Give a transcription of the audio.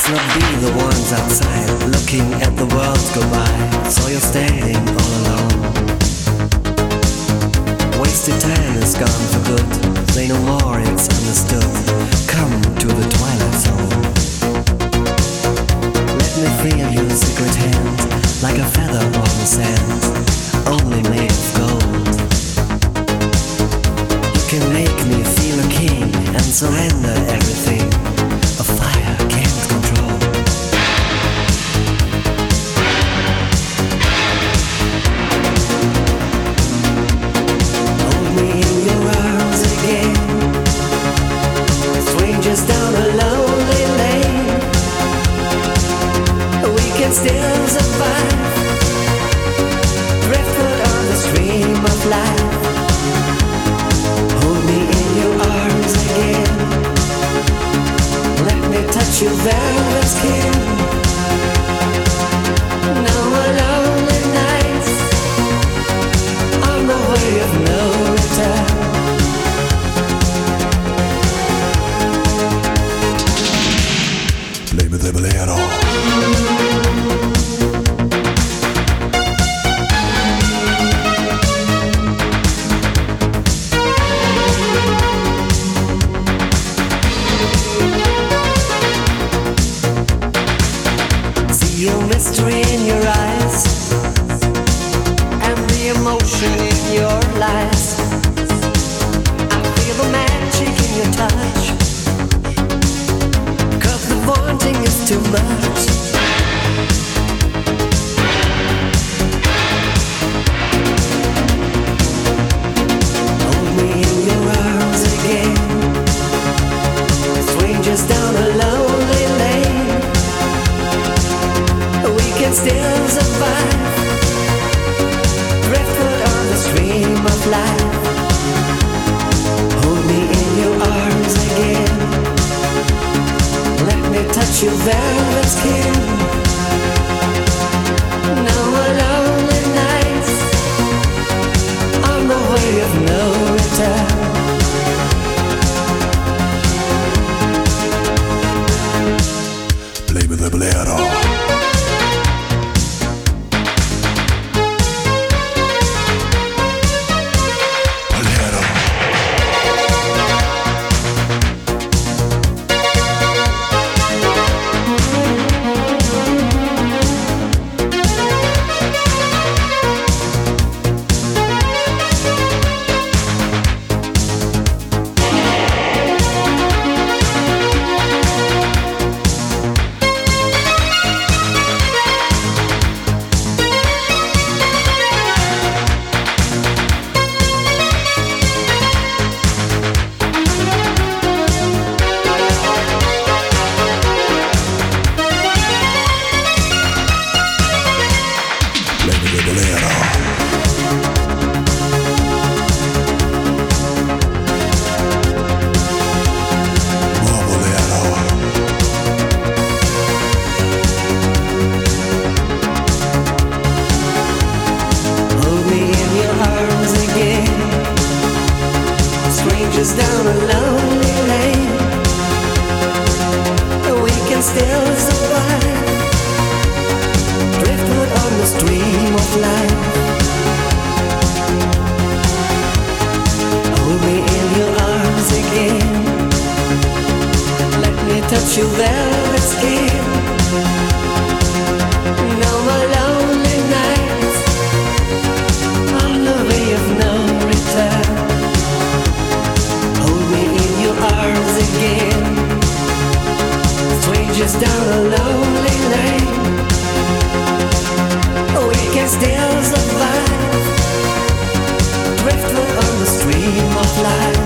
not be the ones outside looking at the world go by. So you're standing all alone. Wasted time is gone for good. Say no more, it's understood. Come to the twilight zone. Let me feel your secret hand, like a feather on the sand, only made of gold. You can make me feel a king and surrender everything a fire can't control. Hold me in your arms again, strangers down a lonely lane. We can still survive, driftwood on the stream of life. Hold me in your arms again, let me touch your velvet skin. No more lonely nights on the way of no return. Play me the bolero. Your mystery in your eyes and the emotion in your lies. I feel the magic in your touch, 'cause the wanting is too much. Hold me in your arms again, strangers down a lonely lane. We can still survive, driftwood on the stream of life. Hold me in your arms again, let me touch your velvet skin. No more lonely nights on the way of no return. Play me the bolero. Strangers down a lonely lane. We can still survive, driftwood on the stream of life. Hold me in your arms again, let me touch your velvet skin. No more lonely nights on the way of no return. Arms again, strangers down a lonely lane. We can still survive, driftwood on the stream of life.